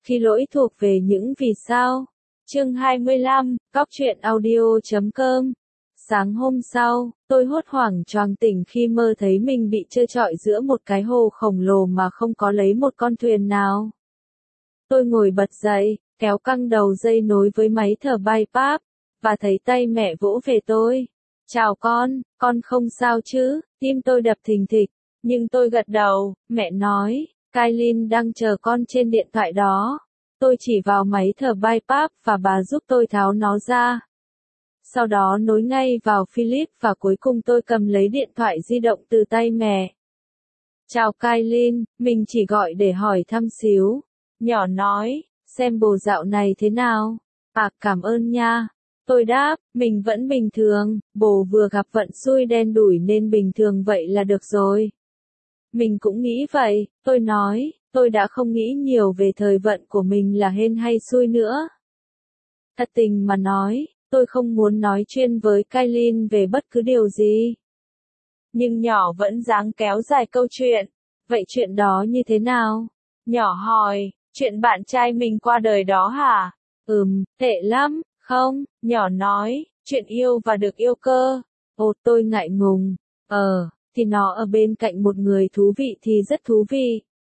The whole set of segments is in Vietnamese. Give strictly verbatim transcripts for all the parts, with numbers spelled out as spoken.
Khi lỗi thuộc về những vì sao. Chương hai mươi lăm, góc truyện audio chấm com. Sáng hôm sau, tôi hốt hoảng choàng tỉnh khi mơ thấy mình bị trơ trọi giữa một cái hồ khổng lồ mà không có lấy một con thuyền nào. Tôi ngồi bật dậy, kéo căng đầu dây nối với máy thở bypass, và thấy tay mẹ vỗ về tôi. Chào con, con không sao chứ? Tim tôi đập thình thịch, nhưng tôi gật đầu. Mẹ nói, Kailin đang chờ con trên điện thoại đó. Tôi chỉ vào máy thở bypass và bà giúp tôi tháo nó ra. Sau đó nối ngay vào Philip và cuối cùng tôi cầm lấy điện thoại di động từ tay mẹ. Chào Kailin, mình chỉ gọi để hỏi thăm xíu. Nhỏ nói, xem bồ dạo này thế nào? À, cảm ơn nha. Tôi đáp, mình vẫn bình thường, bồ vừa gặp vận xui đen đủi nên bình thường vậy là được rồi. Mình cũng nghĩ vậy, tôi nói, tôi đã không nghĩ nhiều về thời vận của mình là hên hay xui nữa. Thật tình mà nói, tôi không muốn nói chuyên với Kailin về bất cứ điều gì. Nhưng nhỏ vẫn dáng kéo dài câu chuyện. Vậy chuyện đó như thế nào? Nhỏ hỏi, chuyện bạn trai mình qua đời đó hả? Ừm, tệ lắm, không? Nhỏ nói, chuyện yêu và được yêu cơ. Ồ, tôi ngại ngùng. Ờ, thì nó ở bên cạnh một người thú vị thì rất thú vị.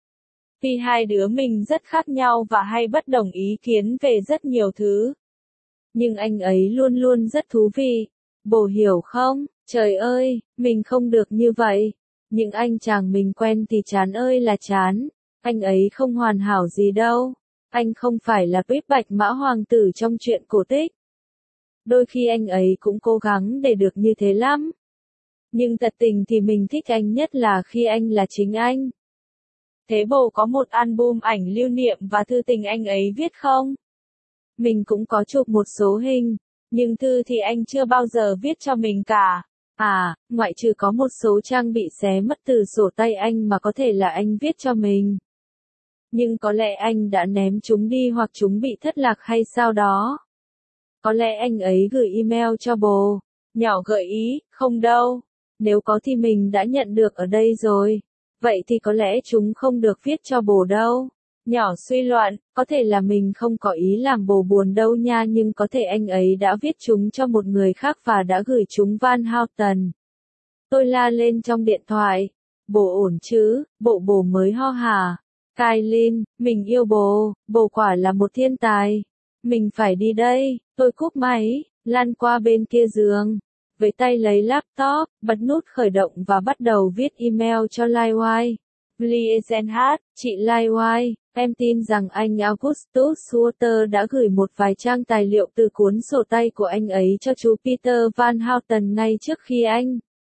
Vì hai đứa mình rất khác nhau và hay bất đồng ý kiến về rất nhiều thứ. Nhưng anh ấy luôn luôn rất thú vị. Bồ hiểu không? Trời ơi, mình không được như vậy. Những anh chàng mình quen thì chán ơi là chán. Anh ấy không hoàn hảo gì đâu. Anh không phải là Pip Bạch Mã Hoàng tử trong truyện cổ tích. Đôi khi anh ấy cũng cố gắng để được như thế lắm. Nhưng thật tình thì mình thích anh nhất là khi anh là chính anh. Thế bồ có một album ảnh lưu niệm và thư tình anh ấy viết không? Mình cũng có chụp một số hình, nhưng thư thì anh chưa bao giờ viết cho mình cả. À, ngoại trừ có một số trang bị xé mất từ sổ tay anh mà có thể là anh viết cho mình. Nhưng có lẽ anh đã ném chúng đi hoặc chúng bị thất lạc hay sao đó. Có lẽ anh ấy gửi email cho bồ. Nhỏ gợi ý, không đâu. Nếu có thì mình đã nhận được ở đây rồi. Vậy thì có lẽ chúng không được viết cho bồ đâu. Nhỏ suy luận, có thể là mình không có ý làm bồ buồn đâu nha, nhưng có thể anh ấy đã viết chúng cho một người khác và đã gửi chúng Van Houten. Tôi la lên trong điện thoại. Bồ ổn chứ, bộ bồ mới ho hả? Kailin, mình yêu bồ, bồ quả là một thiên tài. Mình phải đi đây, tôi cúp máy, lăn qua bên kia giường. Với tay lấy laptop, bật nút khởi động và bắt đầu viết email cho Livewire. Liesenhardt, chị Livewire, em tin rằng anh Augustus Walter đã gửi một vài trang tài liệu từ cuốn sổ tay của anh ấy cho chú Peter Van Houten ngay trước khi anh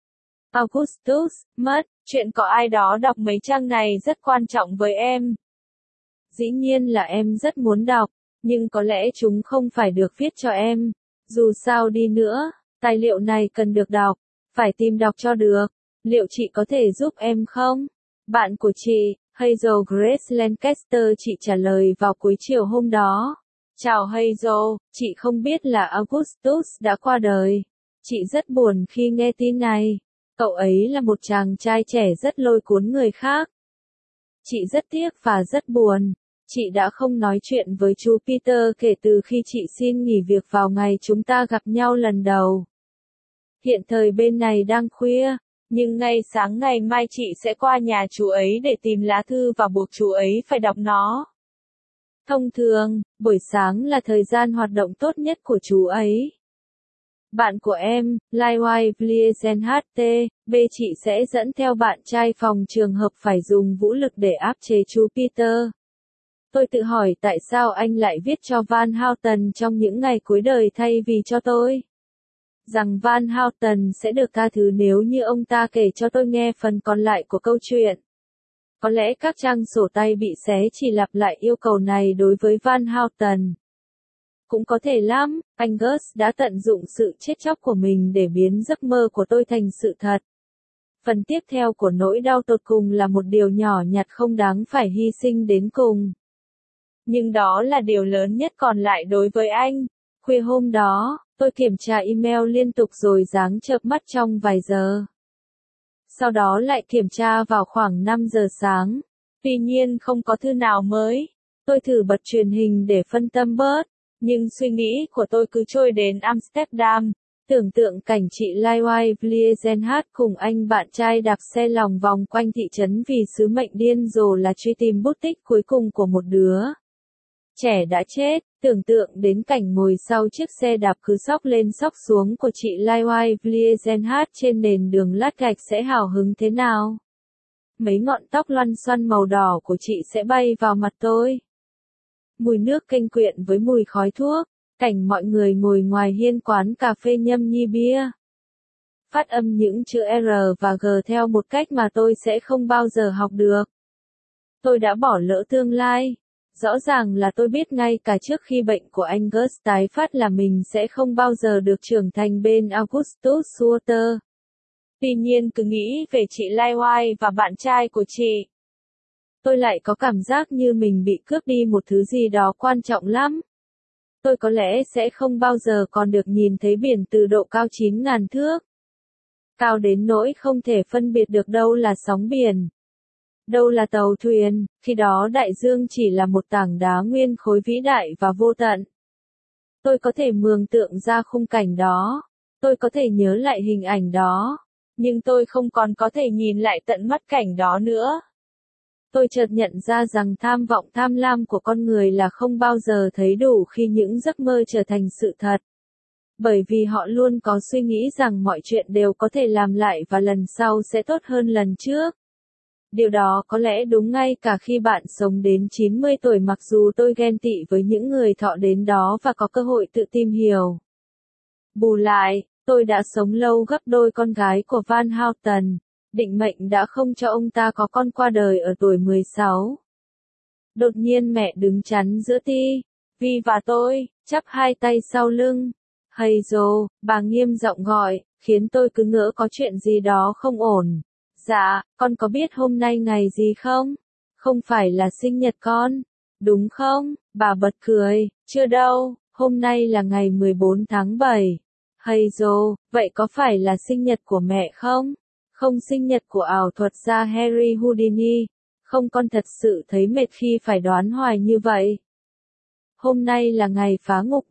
Augustus mất. Chuyện có ai đó đọc mấy trang này rất quan trọng với em. Dĩ nhiên là em rất muốn đọc, nhưng có lẽ chúng không phải được viết cho em. Dù sao đi nữa, tài liệu này cần được đọc, phải tìm đọc cho được. Liệu chị có thể giúp em không? Bạn của chị, Hazel Grace Lancaster, chị trả lời vào cuối chiều hôm đó. Chào Hazel, chị không biết là Augustus đã qua đời. Chị rất buồn khi nghe tin này. Cậu ấy là một chàng trai trẻ rất lôi cuốn người khác. Chị rất tiếc và rất buồn. Chị đã không nói chuyện với chú Peter kể từ khi chị xin nghỉ việc vào ngày chúng ta gặp nhau lần đầu. Hiện thời bên này đang khuya, nhưng ngay sáng ngày mai chị sẽ qua nhà chú ấy để tìm lá thư và buộc chú ấy phải đọc nó. Thông thường, buổi sáng là thời gian hoạt động tốt nhất của chú ấy. Bạn của em, Livewire Liesenhardt, B chị sẽ dẫn theo bạn trai phòng trường hợp phải dùng vũ lực để áp chế chú Peter. Tôi tự hỏi tại sao anh lại viết cho Van Houten trong những ngày cuối đời thay vì cho tôi. Rằng Van Houten sẽ được tha thứ nếu như ông ta kể cho tôi nghe phần còn lại của câu chuyện. Có lẽ các trang sổ tay bị xé chỉ lặp lại yêu cầu này đối với Van Houten. Cũng có thể lắm, Angus đã tận dụng sự chết chóc của mình để biến giấc mơ của tôi thành sự thật. Phần tiếp theo của nỗi đau tột cùng là một điều nhỏ nhặt không đáng phải hy sinh đến cùng. Nhưng đó là điều lớn nhất còn lại đối với anh. Khuya hôm đó, tôi kiểm tra email liên tục rồi giáng chợp mắt trong vài giờ. Sau đó lại kiểm tra vào khoảng năm giờ sáng. Tuy nhiên không có thư nào mới. Tôi thử bật truyền hình để phân tâm bớt, nhưng suy nghĩ của tôi cứ trôi đến Amsterdam, tưởng tượng cảnh chị Lai Wai Vliegenhat cùng anh bạn trai đạp xe lòng vòng quanh thị trấn vì sứ mệnh điên rồ là truy tìm bút tích cuối cùng của một đứa trẻ đã chết, tưởng tượng đến cảnh ngồi sau chiếc xe đạp cứ xóc lên xóc xuống của chị Lai Wai Vliegenhat trên nền đường lát gạch sẽ hào hứng thế nào. Mấy ngọn tóc loăn xoăn màu đỏ của chị sẽ bay vào mặt tôi. Mùi nước kênh quyện với mùi khói thuốc, cảnh mọi người ngồi ngoài hiên quán cà phê nhâm nhi bia. Phát âm những chữ R và G theo một cách mà tôi sẽ không bao giờ học được. Tôi đã bỏ lỡ tương lai. Rõ ràng là tôi biết ngay cả trước khi bệnh của anh Gus tái phát là mình sẽ không bao giờ được trưởng thành bên Augustus Sutter. Tuy nhiên cứ nghĩ về chị Lai Wai và bạn trai của chị, tôi lại có cảm giác như mình bị cướp đi một thứ gì đó quan trọng lắm. Tôi có lẽ sẽ không bao giờ còn được nhìn thấy biển từ độ cao chín ngàn thước. Cao đến nỗi không thể phân biệt được đâu là sóng biển, đâu là tàu thuyền, khi đó đại dương chỉ là một tảng đá nguyên khối vĩ đại và vô tận. Tôi có thể mường tượng ra khung cảnh đó, tôi có thể nhớ lại hình ảnh đó, nhưng tôi không còn có thể nhìn lại tận mắt cảnh đó nữa. Tôi chợt nhận ra rằng tham vọng tham lam của con người là không bao giờ thấy đủ khi những giấc mơ trở thành sự thật. Bởi vì họ luôn có suy nghĩ rằng mọi chuyện đều có thể làm lại và lần sau sẽ tốt hơn lần trước. Điều đó có lẽ đúng ngay cả khi bạn sống đến chín mươi tuổi, mặc dù tôi ghen tị với những người thọ đến đó và có cơ hội tự tìm hiểu. Bù lại, tôi đã sống lâu gấp đôi con gái của Van Houten. Định mệnh đã không cho ông ta có con qua đời ở tuổi mười sáu. Đột nhiên mẹ đứng chắn giữa Ti, Vi và tôi, chắp hai tay sau lưng. Hazel, bà nghiêm giọng gọi, khiến tôi cứ ngỡ có chuyện gì đó không ổn. Dạ, con có biết hôm nay ngày gì không? Không phải là sinh nhật con, đúng không? Bà bật cười, chưa đâu, hôm nay là ngày mười bốn tháng bảy. Hazel, vậy có phải là sinh nhật của mẹ không? Không, sinh nhật của ảo thuật gia Harry Houdini. Không, con thật sự thấy mệt khi phải đoán hoài như vậy. Hôm nay là ngày phá ngục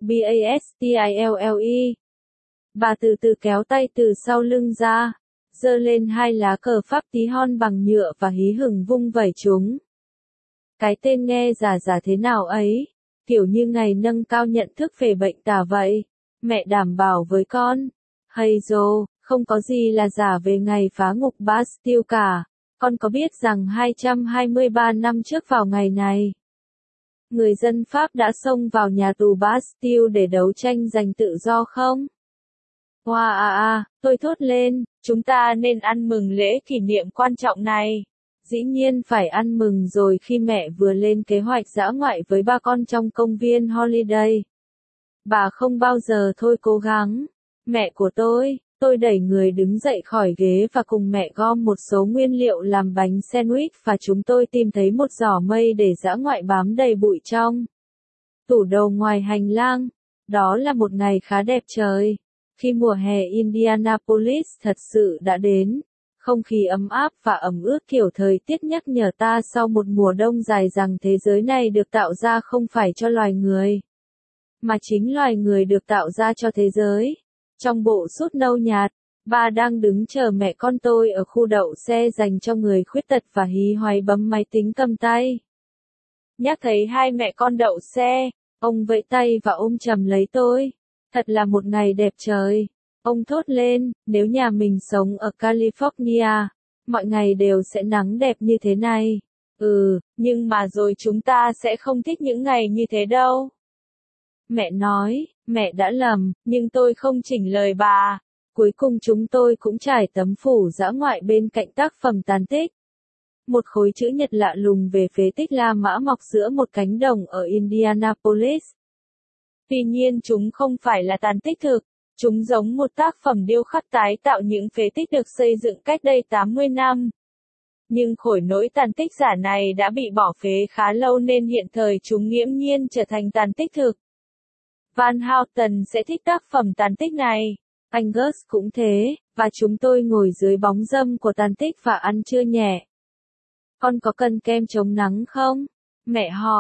Bastille. Bà từ từ kéo tay từ sau lưng ra, giơ lên hai lá cờ pháp tí hon bằng nhựa và hí hửng vung vẩy chúng. Cái tên nghe giả giả thế nào ấy, kiểu như ngày nâng cao nhận thức về bệnh tả vậy. Mẹ đảm bảo với con, Hazel, không có gì là giả về ngày phá ngục Bastille cả. Con có biết rằng hai trăm hai mươi ba năm trước vào ngày này, người dân Pháp đã xông vào nhà tù Bastille để đấu tranh giành tự do không? Wow, à, à, tôi thốt lên, chúng ta nên ăn mừng lễ kỷ niệm quan trọng này. Dĩ nhiên phải ăn mừng rồi khi mẹ vừa lên kế hoạch dã ngoại với ba con trong công viên Holiday. Bà không bao giờ thôi cố gắng. Mẹ của tôi, tôi đẩy người đứng dậy khỏi ghế và cùng mẹ gom một số nguyên liệu làm bánh sandwich và chúng tôi tìm thấy một giỏ mây để dã ngoại bám đầy bụi trong tủ đầu ngoài hành lang. Đó là một ngày khá đẹp trời. Khi mùa hè Indianapolis thật sự đã đến, không khí ấm áp và ẩm ướt kiểu thời tiết nhắc nhở ta sau một mùa đông dài rằng thế giới này được tạo ra không phải cho loài người, mà chính loài người được tạo ra cho thế giới. Trong bộ sút nâu nhạt, ba đang đứng chờ mẹ con tôi ở khu đậu xe dành cho người khuyết tật và hí hoáy bấm máy tính cầm tay. Nhắc thấy hai mẹ con đậu xe, ông vẫy tay và ôm chầm lấy tôi. Thật là một ngày đẹp trời. Ông thốt lên, nếu nhà mình sống ở California, mọi ngày đều sẽ nắng đẹp như thế này. Ừ, nhưng mà rồi chúng ta sẽ không thích những ngày như thế đâu. Mẹ nói, mẹ đã lầm, nhưng tôi không chỉnh lời bà. Cuối cùng chúng tôi cũng trải tấm phủ dã ngoại bên cạnh tác phẩm tàn tích. Một khối chữ nhật lạ lùng về phế tích La Mã mọc giữa một cánh đồng ở Indianapolis. Tuy nhiên chúng không phải là tàn tích thực, chúng giống một tác phẩm điêu khắc tái tạo những phế tích được xây dựng cách đây tám mươi năm. Nhưng khối nỗi tàn tích giả này đã bị bỏ phế khá lâu nên hiện thời chúng nghiễm nhiên trở thành tàn tích thực. Van Houten sẽ thích tác phẩm tàn tích này. Anh Gus cũng thế, và chúng tôi ngồi dưới bóng râm của tàn tích và ăn trưa nhẹ. Con có cần kem chống nắng không? Mẹ hỏi,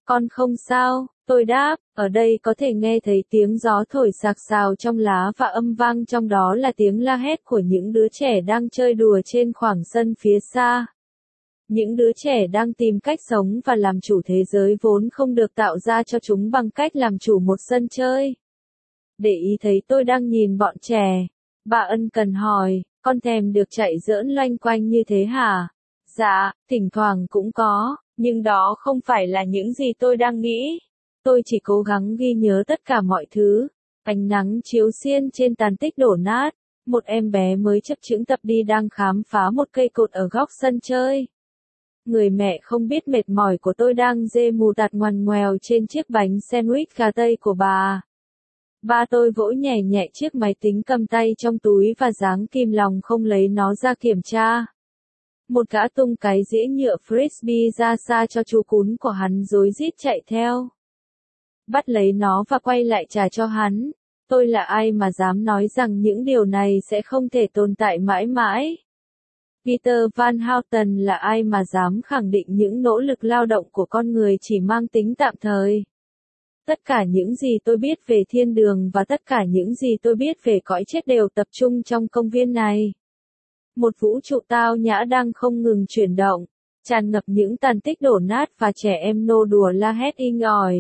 Con không sao, tôi đáp, ở đây có thể nghe thấy tiếng gió thổi xạc xào trong lá và âm vang trong đó là tiếng la hét của những đứa trẻ đang chơi đùa trên khoảng sân phía xa. Những đứa trẻ đang tìm cách sống và làm chủ thế giới vốn không được tạo ra cho chúng bằng cách làm chủ một sân chơi. Để ý thấy tôi đang nhìn bọn trẻ, bà ân cần hỏi, con thèm được chạy giỡn loanh quanh như thế hả? Dạ, thỉnh thoảng cũng có, nhưng đó không phải là những gì tôi đang nghĩ. Tôi chỉ cố gắng ghi nhớ tất cả mọi thứ. Ánh nắng chiếu xiên trên tàn tích đổ nát. Một em bé mới chập chững tập đi đang khám phá một cây cột ở góc sân chơi. Người mẹ không biết mệt mỏi của tôi đang dê mù tạt ngoằn ngoèo trên chiếc bánh sandwich gà tây của bà. Ba tôi vỗ nhẹ nhẹ chiếc máy tính cầm tay trong túi và giáng kìm lòng không lấy nó ra kiểm tra. Một gã tung cái dĩa nhựa frisbee ra xa cho chú cún của hắn rối rít chạy theo. Bắt lấy nó và quay lại trả cho hắn. Tôi là ai mà dám nói rằng những điều này sẽ không thể tồn tại mãi mãi? Peter Van Houten là ai mà dám khẳng định những nỗ lực lao động của con người chỉ mang tính tạm thời? Tất cả những gì tôi biết về thiên đường và tất cả những gì tôi biết về cõi chết đều tập trung trong công viên này. Một vũ trụ tao nhã đang không ngừng chuyển động, tràn ngập những tàn tích đổ nát và trẻ em nô đùa la hét inh ỏi.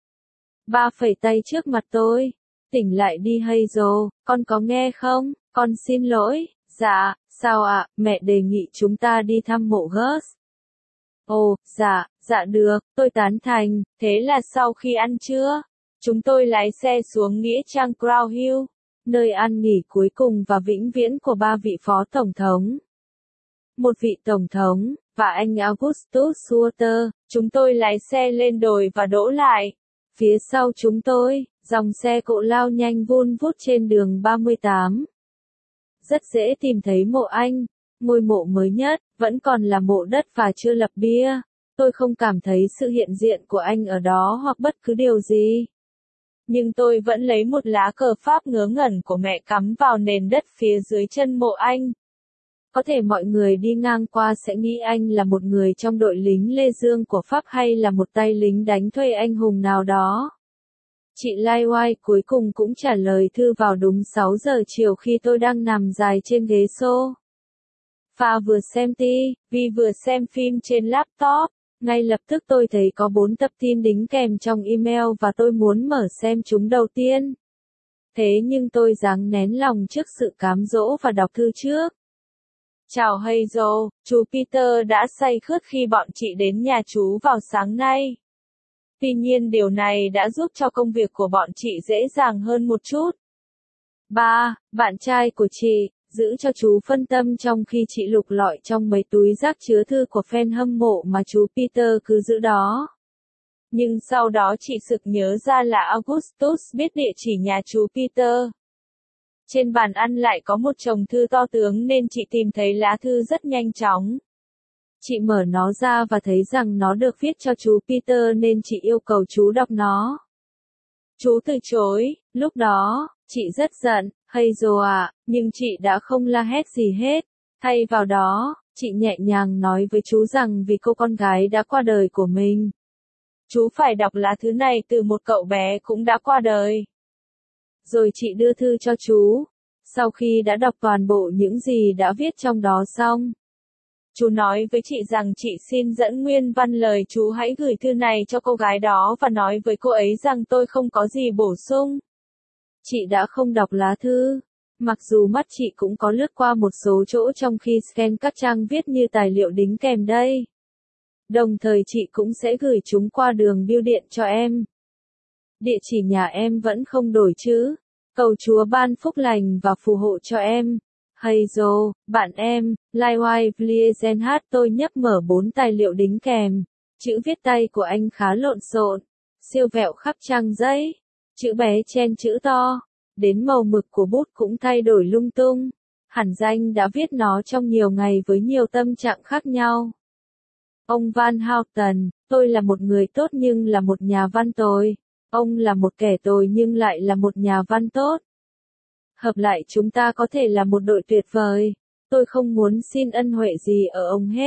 Ba phẩy tay trước mặt tôi. Tỉnh lại đi Hazel, con có nghe không? Con xin lỗi. Dạ, sao ạ, mẹ đề nghị chúng ta đi thăm mộ Gus. Ồ, dạ, dạ được, tôi tán thành. Thế là sau khi ăn trưa, chúng tôi lái xe xuống nghĩa trang Crown Hill, nơi an nghỉ cuối cùng và vĩnh viễn của ba vị phó tổng thống. Một vị tổng thống, và anh Augustus Sutter. Chúng tôi lái xe lên đồi và đỗ lại. Phía sau chúng tôi, dòng xe cộ lao nhanh vun vút trên đường ba mươi tám. Rất dễ tìm thấy mộ anh. Ngôi mộ mới nhất, vẫn còn là mộ đất và chưa lập bia. Tôi không cảm thấy sự hiện diện của anh ở đó hoặc bất cứ điều gì. Nhưng tôi vẫn lấy một lá cờ Pháp ngớ ngẩn của mẹ cắm vào nền đất phía dưới chân mộ anh. Có thể mọi người đi ngang qua sẽ nghĩ anh là một người trong đội lính Lê Dương của Pháp hay là một tay lính đánh thuê anh hùng nào đó. Chị Lai White cuối cùng cũng trả lời thư vào đúng sáu giờ chiều khi tôi đang nằm dài trên ghế xô. Và vừa xem ti vi vừa xem phim trên laptop, ngay lập tức tôi thấy có bốn tập tin đính kèm trong email và tôi muốn mở xem chúng đầu tiên. Thế nhưng tôi ráng nén lòng trước sự cám dỗ và đọc thư trước. Chào Hazel, chú Peter đã say khướt khi bọn chị đến nhà chú vào sáng nay. Tuy nhiên điều này đã giúp cho công việc của bọn chị dễ dàng hơn một chút. Ba, bạn trai của chị, giữ cho chú phân tâm trong khi chị lục lọi trong mấy túi rác chứa thư của fan hâm mộ mà chú Peter cứ giữ đó. Nhưng sau đó chị sực nhớ ra là Augustus biết địa chỉ nhà chú Peter. Trên bàn ăn lại có một chồng thư to tướng nên chị tìm thấy lá thư rất nhanh chóng. Chị mở nó ra và thấy rằng nó được viết cho chú Peter nên chị yêu cầu chú đọc nó. Chú từ chối, lúc đó, chị rất giận, Hazel ạ, nhưng chị đã không la hét gì hết. Thay vào đó, chị nhẹ nhàng nói với chú rằng vì cô con gái đã qua đời của mình. Chú phải đọc lá thư này từ một cậu bé cũng đã qua đời. Rồi chị đưa thư cho chú. Sau khi đã đọc toàn bộ những gì đã viết trong đó xong, chú nói với chị rằng chị xin dẫn nguyên văn lời chú hãy gửi thư này cho cô gái đó và nói với cô ấy rằng tôi không có gì bổ sung. Chị đã không đọc lá thư, mặc dù mắt chị cũng có lướt qua một số chỗ trong khi scan các trang viết như tài liệu đính kèm đây. Đồng thời chị cũng sẽ gửi chúng qua đường bưu điện cho em. Địa chỉ nhà em vẫn không đổi chứ. Cầu Chúa ban phúc lành và phù hộ cho em. Hazel, bạn em, Lai White Vliegenhat. Tôi nhấp mở bốn tài liệu đính kèm. Chữ viết tay của anh khá lộn xộn, siêu vẹo khắp trang giấy. Chữ bé chen chữ to. Đến màu mực của bút cũng thay đổi lung tung. Hẳn danh đã viết nó trong nhiều ngày với nhiều tâm trạng khác nhau. Ông Van Houten, tôi là một người tốt nhưng là một nhà văn tồi. Ông là một kẻ tồi nhưng lại là một nhà văn tốt. Hợp lại chúng ta có thể là một đội tuyệt vời. Tôi không muốn xin ân huệ gì ở ông hết.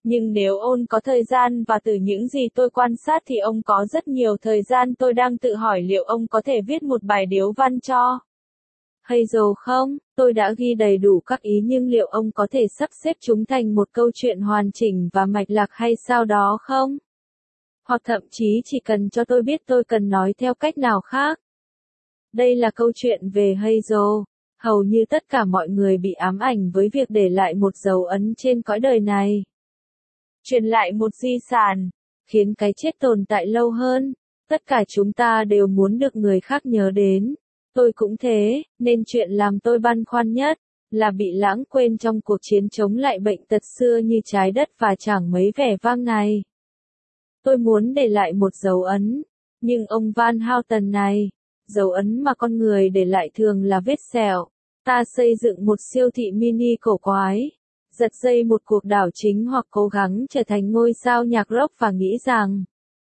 Nhưng nếu ôn có thời gian và từ những gì tôi quan sát thì ông có rất nhiều thời gian. Tôi đang tự hỏi liệu ông có thể viết một bài điếu văn cho Hazel không? Tôi đã ghi đầy đủ các ý nhưng liệu ông có thể sắp xếp chúng thành một câu chuyện hoàn chỉnh và mạch lạc hay sao đó không? Hoặc thậm chí chỉ cần cho tôi biết tôi cần nói theo cách nào khác. Đây là câu chuyện về Hazel. Hầu như tất cả mọi người bị ám ảnh với việc để lại một dấu ấn trên cõi đời này. Truyền lại một di sản, khiến cái chết tồn tại lâu hơn. Tất cả chúng ta đều muốn được người khác nhớ đến. Tôi cũng thế, nên chuyện làm tôi băn khoăn nhất là bị lãng quên trong cuộc chiến chống lại bệnh tật xưa như trái đất và chẳng mấy vẻ vang này. Tôi muốn để lại một dấu ấn, nhưng ông Van Houten này, dấu ấn mà con người để lại thường là vết sẹo. Ta xây dựng một siêu thị mini cổ quái, giật dây một cuộc đảo chính hoặc cố gắng trở thành ngôi sao nhạc rock và nghĩ rằng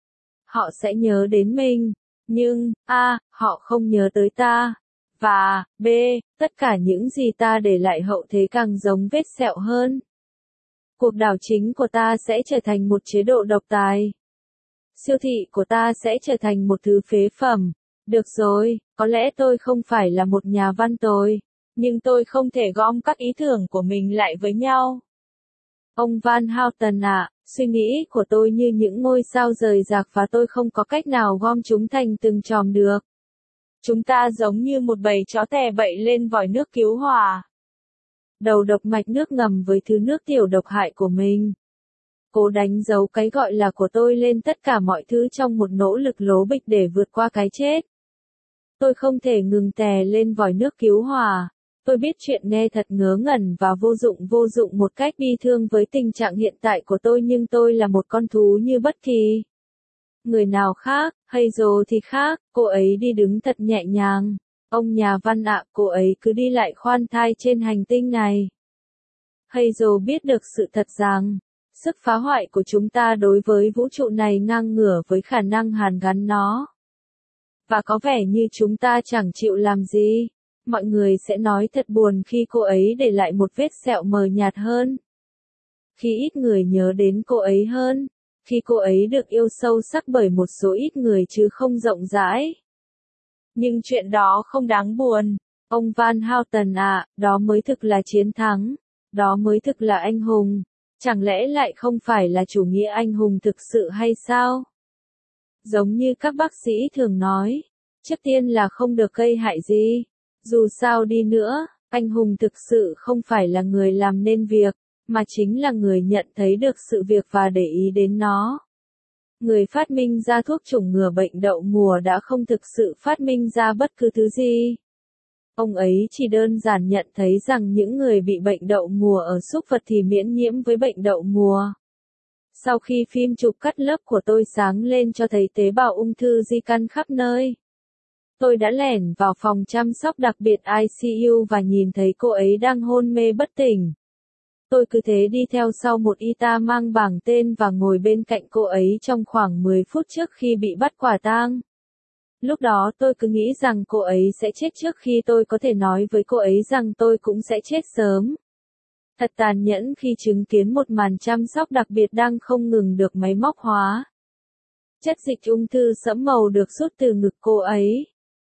họ sẽ nhớ đến mình, nhưng A, họ không nhớ tới ta, và B, tất cả những gì ta để lại hậu thế càng giống vết sẹo hơn. Cuộc đảo chính của ta sẽ trở thành một chế độ độc tài. Siêu thị của ta sẽ trở thành một thứ phế phẩm. Được rồi, có lẽ tôi không phải là một nhà văn tồi, nhưng tôi không thể gom các ý tưởng của mình lại với nhau. Ông Van Houten ạ, suy nghĩ của tôi như những ngôi sao rời rạc và tôi không có cách nào gom chúng thành từng chòm được. Chúng ta giống như một bầy chó tè bậy lên vòi nước cứu hỏa. Đầu độc mạch nước ngầm với thứ nước tiểu độc hại của mình. Cố đánh dấu cái gọi là của tôi lên tất cả mọi thứ trong một nỗ lực lố bịch để vượt qua cái chết. Tôi không thể ngừng tè lên vòi nước cứu hỏa. Tôi biết chuyện nghe thật ngớ ngẩn và vô dụng vô dụng một cách bi thương với tình trạng hiện tại của tôi nhưng tôi là một con thú như bất kỳ người nào khác, Hazel thì khác, cô ấy đi đứng thật nhẹ nhàng. Ông nhà văn ạ, cô ấy cứ đi lại khoan thai trên hành tinh này. Hazel biết được sự thật rằng, sức phá hoại của chúng ta đối với vũ trụ này ngang ngửa với khả năng hàn gắn nó. Và có vẻ như chúng ta chẳng chịu làm gì. Mọi người sẽ nói thật buồn khi cô ấy để lại một vết sẹo mờ nhạt hơn. Khi ít người nhớ đến cô ấy hơn. Khi cô ấy được yêu sâu sắc bởi một số ít người chứ không rộng rãi. Nhưng chuyện đó không đáng buồn. Ông Van Houten ạ, đó mới thực là chiến thắng. Đó mới thực là anh hùng. Chẳng lẽ lại không phải là chủ nghĩa anh hùng thực sự hay sao? Giống như các bác sĩ thường nói. Trước tiên là không được gây hại gì. Dù sao đi nữa, anh hùng thực sự không phải là người làm nên việc, mà chính là người nhận thấy được sự việc và để ý đến nó. Người phát minh ra thuốc chủng ngừa bệnh đậu mùa đã không thực sự phát minh ra bất cứ thứ gì. Ông ấy chỉ đơn giản nhận thấy rằng những người bị bệnh đậu mùa ở súc vật thì miễn nhiễm với bệnh đậu mùa. Sau khi phim chụp cắt lớp của tôi sáng lên cho thấy tế bào ung thư di căn khắp nơi. Tôi đã lẻn vào phòng chăm sóc đặc biệt I C U và nhìn thấy cô ấy đang hôn mê bất tỉnh. Tôi cứ thế đi theo sau một y tá mang bảng tên và ngồi bên cạnh cô ấy trong khoảng mười phút trước khi bị bắt quả tang. Lúc đó tôi cứ nghĩ rằng cô ấy sẽ chết trước khi tôi có thể nói với cô ấy rằng tôi cũng sẽ chết sớm. Thật tàn nhẫn khi chứng kiến một màn chăm sóc đặc biệt đang không ngừng được máy móc hóa. Chất dịch ung thư sẫm màu được rút từ ngực cô ấy.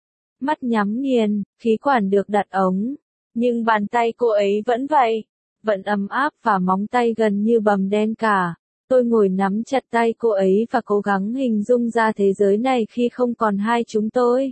Mắt nhắm nghiền, khí quản được đặt ống. Nhưng bàn tay cô ấy vẫn vậy. Vẫn ấm áp và móng tay gần như bầm đen cả. Tôi ngồi nắm chặt tay cô ấy và cố gắng hình dung ra thế giới này khi không còn hai chúng tôi.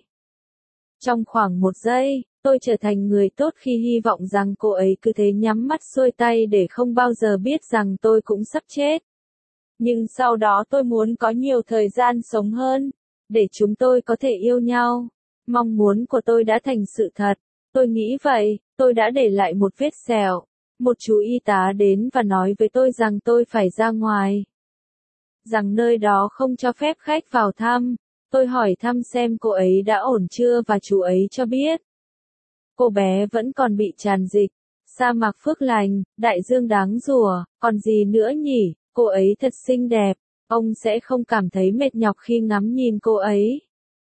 Trong khoảng một giây, tôi trở thành người tốt khi hy vọng rằng cô ấy cứ thế nhắm mắt xuôi tay để không bao giờ biết rằng tôi cũng sắp chết. Nhưng sau đó tôi muốn có nhiều thời gian sống hơn, để chúng tôi có thể yêu nhau. Mong muốn của tôi đã thành sự thật. Tôi nghĩ vậy, tôi đã để lại một vết sẹo. Một chú y tá đến và nói với tôi rằng tôi phải ra ngoài. Rằng nơi đó không cho phép khách vào thăm. Tôi hỏi thăm xem cô ấy đã ổn chưa và chú ấy cho biết. Cô bé vẫn còn bị tràn dịch. Sa mạc phước lành, đại dương đáng rủa, còn gì nữa nhỉ, cô ấy thật xinh đẹp. Ông sẽ không cảm thấy mệt nhọc khi ngắm nhìn cô ấy.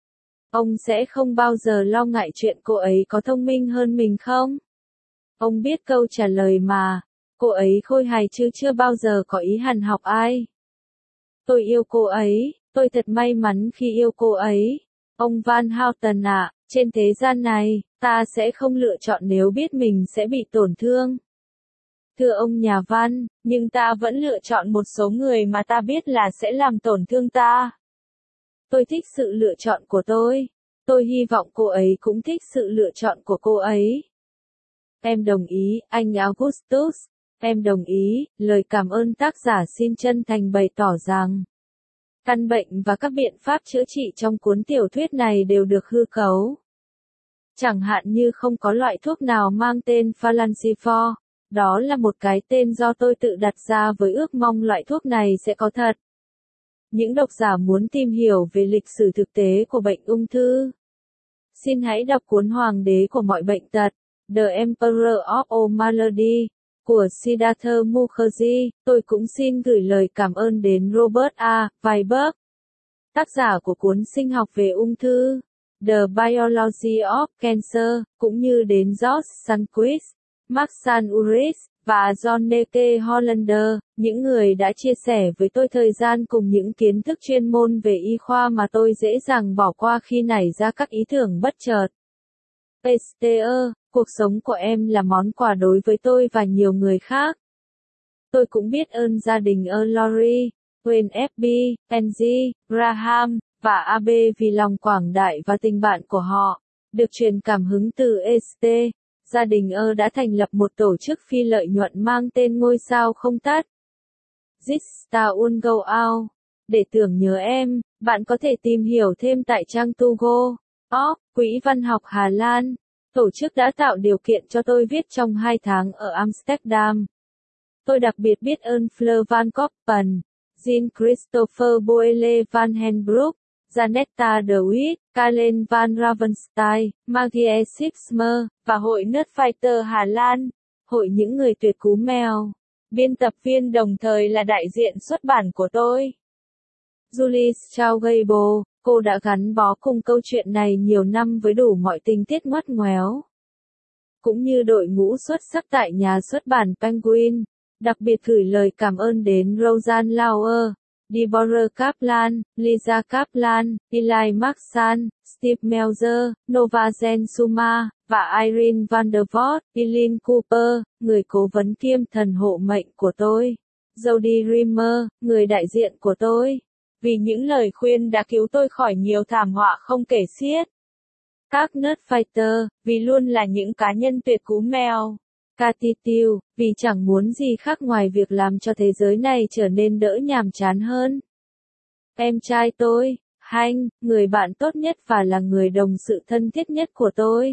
Ông sẽ không bao giờ lo ngại chuyện cô ấy có thông minh hơn mình không? Ông biết câu trả lời mà. Cô ấy khôi hài chứ chưa bao giờ có ý hằn học ai. Tôi yêu cô ấy, tôi thật may mắn khi yêu cô ấy. Ông Van Houten ạ, trên thế gian này, ta sẽ không lựa chọn nếu biết mình sẽ bị tổn thương. Thưa ông nhà văn, nhưng ta vẫn lựa chọn một số người mà ta biết là sẽ làm tổn thương ta. Tôi thích sự lựa chọn của tôi. Tôi hy vọng cô ấy cũng thích sự lựa chọn của cô ấy. Em đồng ý, anh Augustus. Em đồng ý, lời cảm ơn tác giả xin chân thành bày tỏ rằng căn bệnh và các biện pháp chữa trị trong cuốn tiểu thuyết này đều được hư cấu. Chẳng hạn như không có loại thuốc nào mang tên Flancifort. Đó là một cái tên do tôi tự đặt ra với ước mong loại thuốc này sẽ có thật. Những độc giả muốn tìm hiểu về lịch sử thực tế của bệnh ung thư, xin hãy đọc cuốn Hoàng đế của mọi bệnh tật, The Emperor of All Malady, của Siddhartha Mukherjee. Tôi cũng xin gửi lời cảm ơn đến Robert A. Weiberg, tác giả của cuốn Sinh học về ung thư, The Biology of Cancer, cũng như đến George Sundquist, Mark Ulrich, và John K. Hollander, những người đã chia sẻ với tôi thời gian cùng những kiến thức chuyên môn về y khoa mà tôi dễ dàng bỏ qua khi nảy ra các ý tưởng bất chợt. Esther, cuộc sống của em là món quà đối với tôi và nhiều người khác. Tôi cũng biết ơn gia đình Earl Laurie, Wayne ép bê, Angie, Graham, và a bê vì lòng quảng đại và tình bạn của họ. Được truyền cảm hứng từ Esther, gia đình Earl đã thành lập một tổ chức phi lợi nhuận mang tên Ngôi sao không tắt. This Star Won't Go Out. Để tưởng nhớ em, bạn có thể tìm hiểu thêm tại trang Tugo. Org, Quỹ văn học Hà Lan. Tổ chức đã tạo điều kiện cho tôi viết trong hai tháng ở Amsterdam. Tôi đặc biệt biết ơn Fleur van Koppen, Jean Christopher Boele van Henbroek, Janetta de Witt, Kalen van Ravenstein, Maggie Sipsmer, và Hội Nerdfighter Hà Lan, Hội những người tuyệt cú mèo. Biên tập viên đồng thời là đại diện xuất bản của tôi. Julie Straugable, cô đã gắn bó cùng câu chuyện này nhiều năm với đủ mọi tình tiết ngoắt ngoéo. Cũng như đội ngũ xuất sắc tại nhà xuất bản Penguin, đặc biệt gửi lời cảm ơn đến Roseanne Lauer, Deborah Kaplan, Lisa Kaplan, Eli Maxan, Steve Melzer, Nova Zen Suma, và Irene van der Voort, Eileen Cooper, người cố vấn kiêm thần hộ mệnh của tôi. Jody Rimmer, người đại diện của tôi. Vì những lời khuyên đã cứu tôi khỏi nhiều thảm họa không kể xiết. Các Nerdfighter, vì luôn là những cá nhân tuyệt cú mèo. Cathy Teal, vì chẳng muốn gì khác ngoài việc làm cho thế giới này trở nên đỡ nhàm chán hơn. Em trai tôi, Hank, người bạn tốt nhất và là người đồng sự thân thiết nhất của tôi.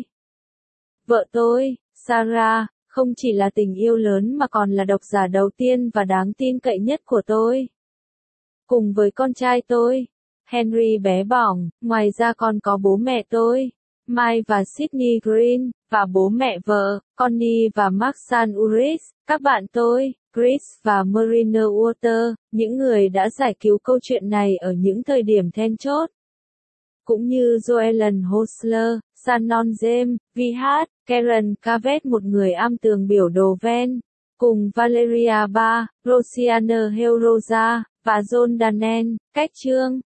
Vợ tôi, Sarah, không chỉ là tình yêu lớn mà còn là độc giả đầu tiên và đáng tin cậy nhất của tôi. Cùng với con trai tôi, Henry bé bỏng, ngoài ra còn có bố mẹ tôi, Mike và Sydney Green, và bố mẹ vợ, Connie và Maxan Ulrich, các bạn tôi, Chris và Marina Walter, những người đã giải cứu câu chuyện này ở những thời điểm then chốt. Cũng như Joellen Hostler, Shannon James, vê hát, Karen Cavet, một người am tường biểu đồ ven, cùng Valeria Ba, Rosianna Heurosa, và John Danen, cách chương.